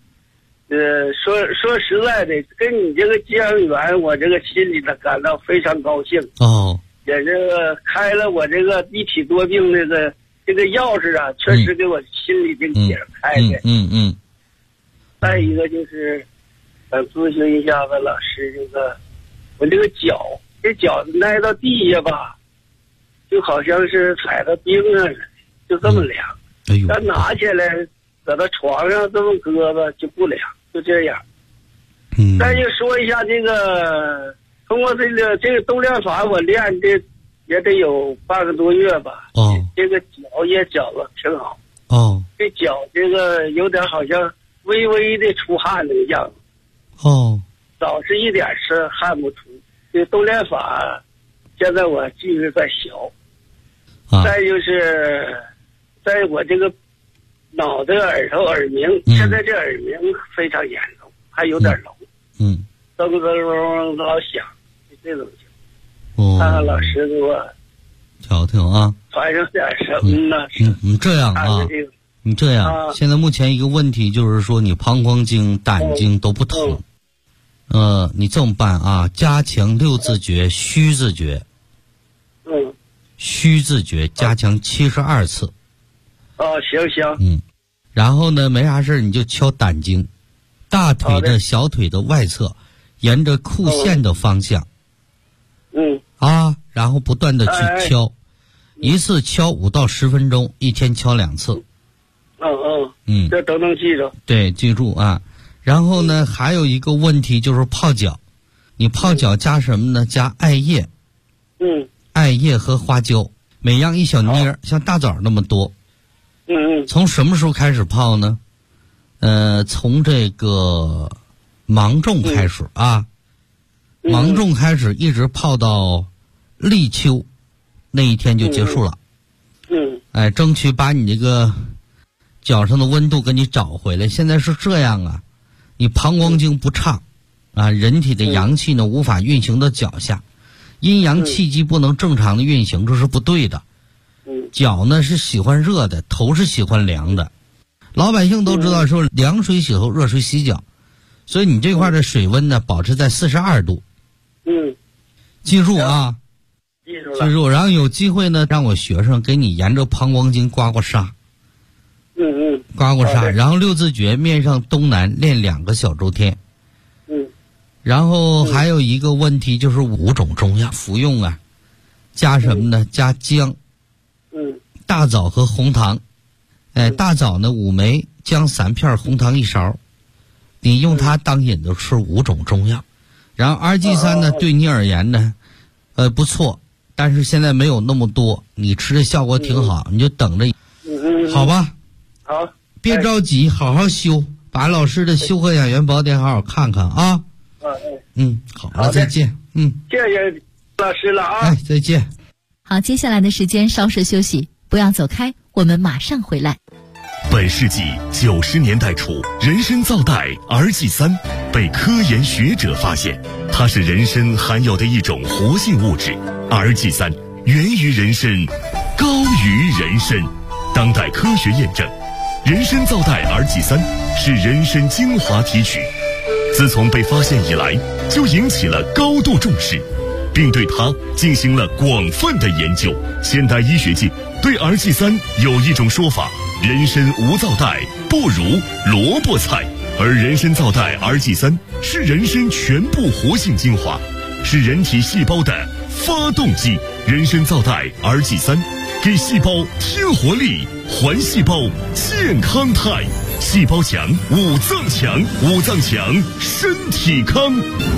说实在的，跟你这个结缘，我这个心里呢感到非常高兴。也这个开了我这个一体多病这个钥匙啊，确实给我心里这个解开的。再一个就是想咨询一下子老师，这个我这个脚挨到地下吧，就好像是踩到冰上似的，就这么凉。但拿起来搁到床上这么搁吧就不凉，就这样。再就说一下这个，通过这个动量法，我练这也得有半个多月吧。这个脚也觉得挺好。这脚这个有点好像微微的出汗那个样子。早是一点是汗不出。这动量法，现在我继续在学。再就是在我这个脑袋、耳朵、耳鸣，现在这耳鸣非常严重，还有点聋。噔噔老响，就这种情况。看看老师给我调调啊。 反正点什么呢？ 你这样啊，你这样，现在目前一个问题就是说你膀胱经、胆经都不通。你这么办啊？加强6字诀、虚字诀。虚字诀加强72次。 行。 然后呢，没啥事你就敲胆经，大腿的小腿的外侧，沿着裤线的方向。然后不断的去敲，一次敲5到10分钟，一天敲2次。 这都能记住。 对，记住啊。然后呢，还有一个问题就是泡脚，你泡脚加什么呢？加艾叶。艾叶和花椒，每样1小捏，像大枣那么多。从什么时候开始泡呢？从这个芒种开始啊，芒种开始一直泡到立秋那一天就结束了。争取把你这个脚上的温度给你找回来。现在是这样啊，你膀胱经不畅啊，人体的阳气呢无法运行到脚下，阴阳气机不能正常的运行，这是不对的。脚呢是喜欢热的，头是喜欢凉的。老百姓都知道说凉水洗头，热水洗脚，所以你这块的水温呢保持在42度。记住啊， 记住。 然后有机会呢，让我学生给你沿着膀胱经刮刮痧。刮刮痧，然后6字诀面上东南练2个小周天。然后还有一个问题就是5种中药服用啊，加什么呢？加姜。大枣和红糖。大枣呢5枚，姜3片，红糖1勺，你用它当引子吃5种中药。然后RG3呢对你而言呢不错，但是现在没有那么多，你吃的效果挺好，你就等着。好吧。 好， 别着急，好好修，把老师的《修和养元宝典》好好看看啊。好了，再见。 谢谢老师了啊。 再见。 好，接下来的时间稍事休息，不要走开，我们马上回来。 本世纪90年代初，人参皂苷 RG3 被科研学者发现，它是人参含有的一种活性物质。RG3 源于人参，高于人参。当代科学验证，人参皂苷 RG3 是人参精华提取，自从被发现以来，就引起了高度重视，并对它进行了广泛的研究。现代医学界对 RG3 有一种说法：人参无皂苷，不如萝卜菜。而人参皂苷 RG3 是人参全部活性精华，是人体细胞的发动机。人参皂苷 RG3 给细胞添活力，还细胞健康态。细胞强，五脏强，五脏强，身体康。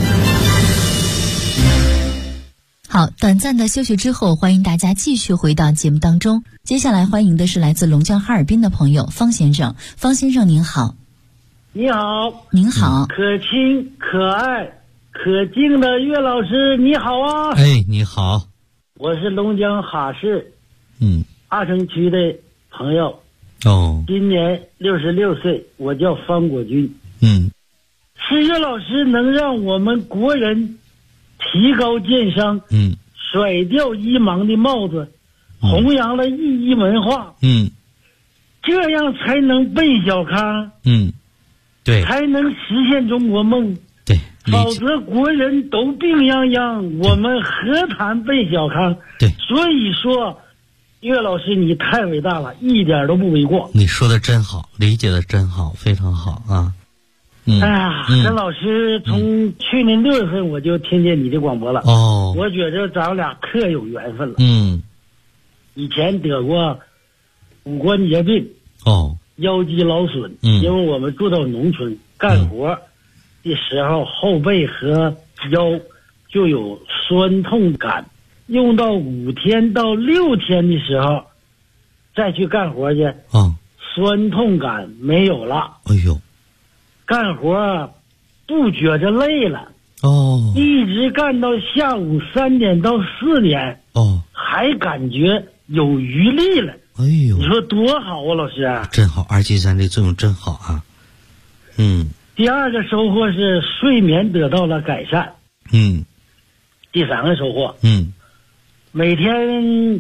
好，短暂的休息之后，欢迎大家继续回到节目当中。接下来欢迎的是来自龙江哈尔滨的朋友方先生。方先生您好。 你好。 您好。 可亲可爱可敬的岳老师你好啊。 你好。 我是龙江哈市阿城区的朋友。今年66岁，我叫方国军。是岳老师能让我们国人提高健商，甩掉医盲的帽子，弘扬了医文化，这样才能奔小康， 对， 才能实现中国梦， 对， 否则国人都病殃殃，我们何谈奔小康？ 对， 所以说，岳老师你太伟大了，一点都不为过。 你说的真好，理解的真好，非常好啊。 跟老师从去年6月份我就听见你的广播了。我觉着咱们俩可有缘分了。以前得过骨关节病，腰肌劳损，因为我们住到农村，干活的时候后背和腰就有酸痛感，用到5天到6天的时候再去干活去，酸痛感没有了。干活不觉着累了，一直干到下午3点到4点，还感觉有余力了。你说多好啊，老师！ 真好，RG3这作用真好啊。 第二个收获是睡眠得到了改善。第3个收获，每天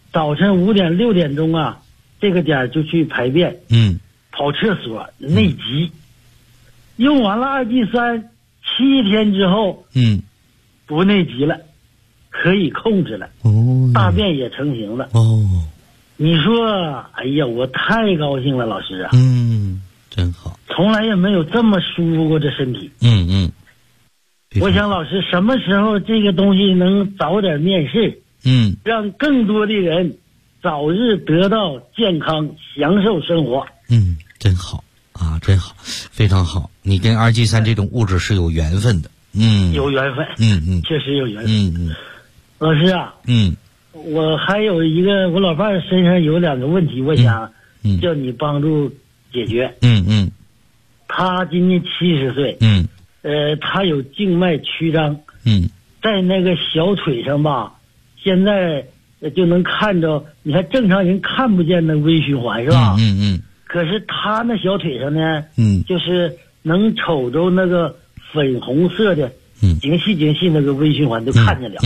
早晨5点6点钟啊，这个点就去排便，跑厕所内急，用完了2剂3，7天之后，不内急了，可以控制了，大便也成型了。你说，哎呀，我太高兴了，老师啊， 真好， 从来也没有这么舒服过这身体。我想老师什么时候这个东西能早点面世，让更多的人早日得到健康，享受生活。 真好啊，真好，非常好。你跟2G3这种物质是有缘分的， 有缘分，确实有缘分。老师啊，我还有一个，我老伴儿身上有2个问题，我想叫你帮助解决。他今年70岁，他有静脉曲张，在那个小腿上吧，现在就能看着，你看正常人看不见那微循环是吧？可是他那小腿上呢，就是能瞅着那个粉红色的，精细那个微循环都看见了。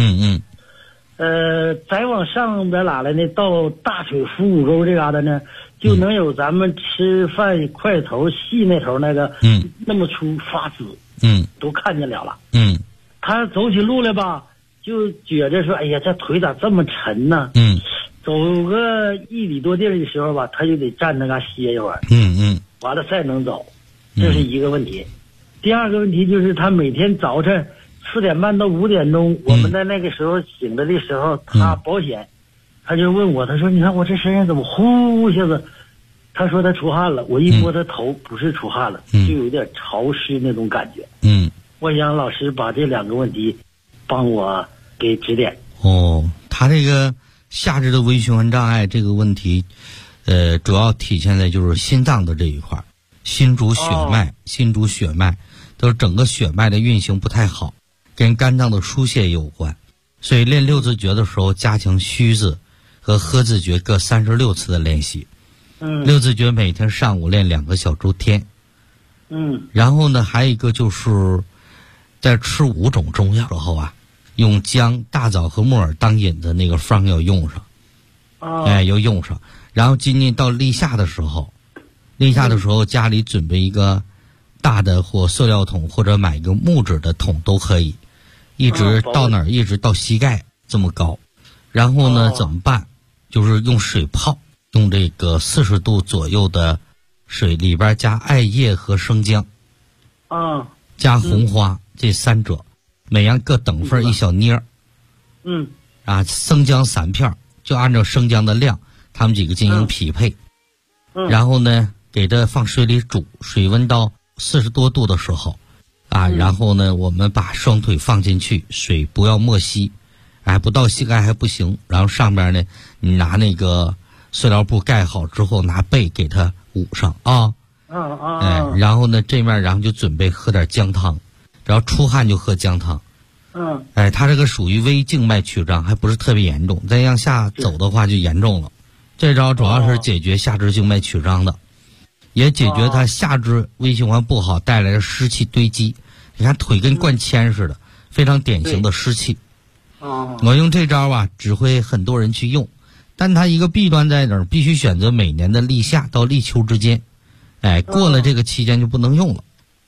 再往上边哪来呢？到大腿腹股沟这嘎达呢，就能有咱们吃饭筷头细那头那个，那么粗发紫，都看见了。他走起路来吧，就觉着说，哎呀，这腿咋这么沉呢？走个1里多地的时候吧，他就得站那嘎歇一会儿，完了再能走，这是一个问题。第二个问题就是他每天早晨4点半到5点钟，我们在那个时候醒着的时候，他保险，他就问我，他说：“你看我这身上怎么呼一下子？”他说他出汗了，我一摸他头，不是出汗了，就有点潮湿那种感觉。我想老师把这2个问题帮我给指点。 他这个下肢的微循环障碍这个问题，主要体现在就是心脏的这一块，心主血脉，都是整个血脉的运行不太好，跟肝脏的疏泄有关。所以练6字诀的时候，加强虚字和合字诀各36次的练习。6字诀每天上午练2个小周天。然后呢，还有一个就是在吃5种中药之后啊，用姜、大枣和木耳当引子那个方要用上。要用上。然后今年到立夏的时候，家里准备一个大的或塑料桶，或者买一个木质的桶都可以，一直到哪儿，一直到膝盖这么高。然后呢，怎么办？就是用水泡，用这个40度左右的水，里边加艾叶和生姜，加红花，这3者，每样各等份1小捏儿。生姜3片，就按照生姜的量，他们几个进行匹配。然后呢，给它放水里煮，水温到40多度的时候，然后呢，我们把双腿放进去，水不要没吸，不到膝盖还不行。然后上边呢，你拿那个塑料布盖好之后，拿被给它捂上然后呢，这面然后就准备喝点姜汤，然后出汗就喝姜汤。它这个属于微静脉曲张，还不是特别严重，再向下走的话就严重了。这招主要是解决下肢静脉曲张的，也解决它下肢微循环不好带来的湿气堆积。你看腿跟灌铅似的，非常典型的湿气。我用这招只会很多人去用，但它一个弊端在哪儿？必须选择每年的立夏到立秋之间，过了这个期间就不能用了。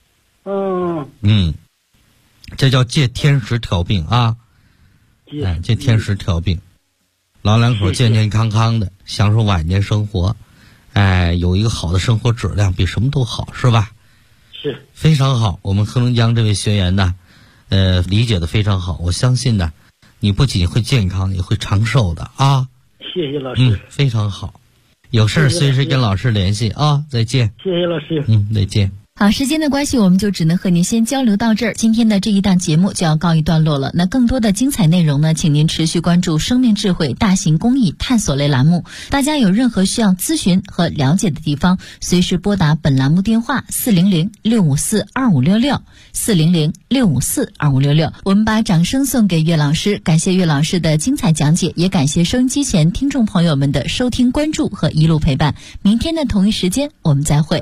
这叫借天时调病啊！借天时调病，老两口健健康康的享受晚年生活，有一个好的生活质量，比什么都好，是吧？ 是， 非常好。我们黑龙江这位学员呢，理解的非常好。我相信呢，你不仅会健康，也会长寿的啊！ 谢谢老师， 非常好。有事随时跟老师联系啊！再见。 谢谢老师。 再见。 好，时间的关系，我们就只能和您先交流到这儿。今天的这一档节目就要告一段落了。那更多的精彩内容呢，请您持续关注生命智慧大型公益探索类栏目。大家有任何需要咨询和了解的地方，随时拨打本栏目电话400-654-2566，400-654-2566。我们把掌声送给岳老师，感谢岳老师的精彩讲解，也感谢收音机前听众朋友们的收听关注和一路陪伴。明天的同一时间我们再会。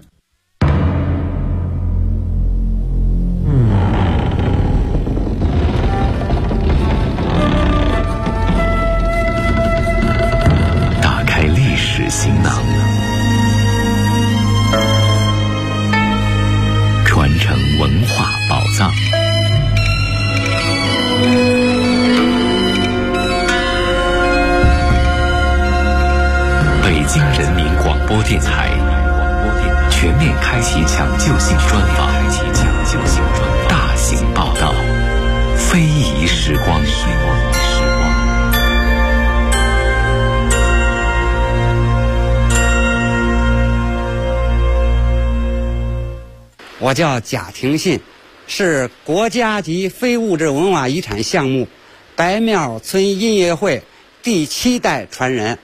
播电台全面开启抢救性专访，大型报道，非遗时光。 我叫贾廷信，是国家级非物质文化遗产项目白庙村音乐会第7代传人。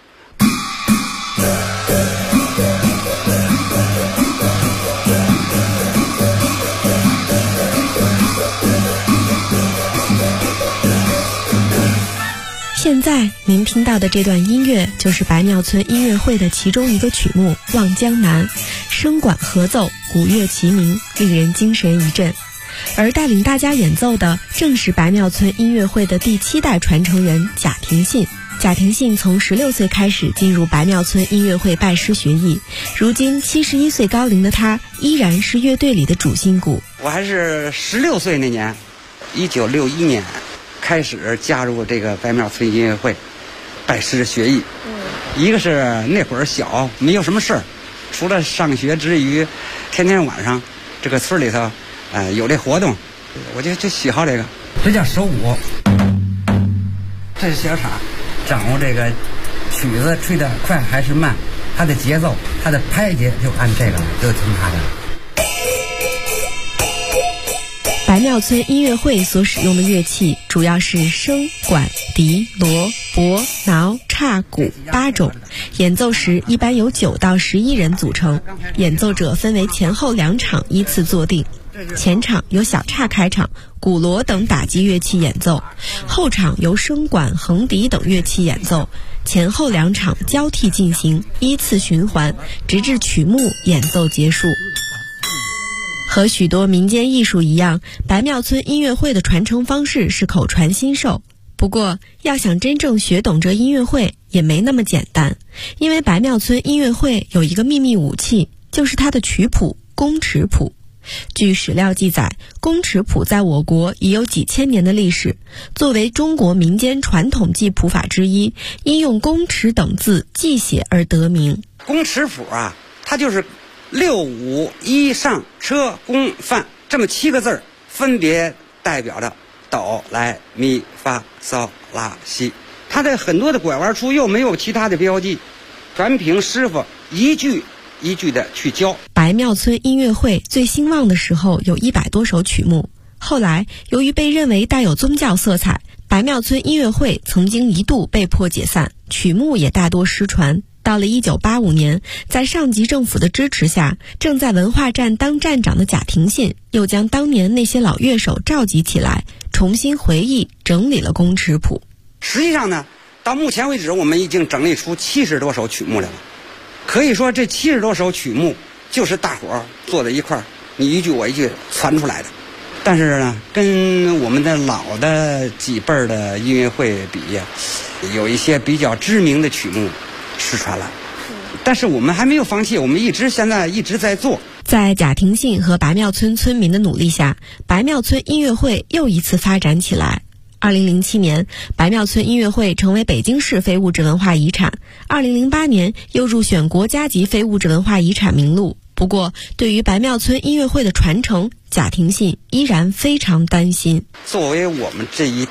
现在您听到的这段音乐就是白庙村音乐会的其中一个曲目《望江南》，声管合奏，鼓乐齐鸣，令人精神一振。而带领大家演奏的正是白庙村音乐会的第7代传承人贾廷信。贾廷信从16岁开始进入白庙村音乐会拜师学艺，如今71岁高龄的他依然是乐队里的主心骨。 我还是16岁那年，1961年开始加入这个白庙村音乐会拜师学艺。一个是那会儿小，没有什么事儿，除了上学之余，天天晚上这个村里头有这活动，我就喜好这个。这叫手鼓，这是小叉，掌握这个曲子吹得快还是慢，它的节奏，它的拍节就按这个了，就听它的。 白庙村音乐会所使用的乐器主要是笙、管、笛、锣、钹、挠、叉、鼓8种，演奏时一般由9到11人组成，演奏者分为前后2场依次坐定。前场由小叉开场，鼓锣等打击乐器演奏，后场由笙管、横笛等乐器演奏，前后2场交替进行，依次循环，直至曲目演奏结束。和许多民间艺术一样，白庙村音乐会的传承方式是口传心授。不过，要想真正学懂这音乐会也没那么简单，因为白庙村音乐会有一个秘密武器，就是它的曲谱宫尺谱。据史料记载，宫尺谱在我国已有几千年的历史，作为中国民间传统记谱法之一，因用宫尺等字记写而得名。 宫尺谱啊，它就是6、5、1上车宫范这么7个字，分别代表着哆来咪发嗦拉西。它的很多的拐弯处又没有其他的标记，全凭师傅一句一句的去教。 白庙村音乐会最兴旺的时候有100多首曲目，后来由于被认为带有宗教色彩，白庙村音乐会曾经一度被迫解散，曲目也大多失传。到了1985年，在上级政府的支持下，正在文化站当站长的贾廷信又将当年那些老乐手召集起来，重新回忆整理了宫尺谱。 实际上呢，到目前为止我们已经整理出70多首曲目来了。可以说这70多首曲目就是大伙儿坐在一块儿，你一句我一句传出来的。但是呢，跟我们的老的几辈儿的音乐会比，有一些比较知名的曲目失传了，但是我们还没有放弃，我们现在一直在做。 在贾廷信和白庙村村民的努力下，白庙村音乐会又一次发展起来。2007年，白庙村音乐会成为北京市非物质文化遗产。2008年又入选国家级非物质文化遗产名录。不过，对于白庙村音乐会的传承，贾廷信依然非常担心。 作为我们这一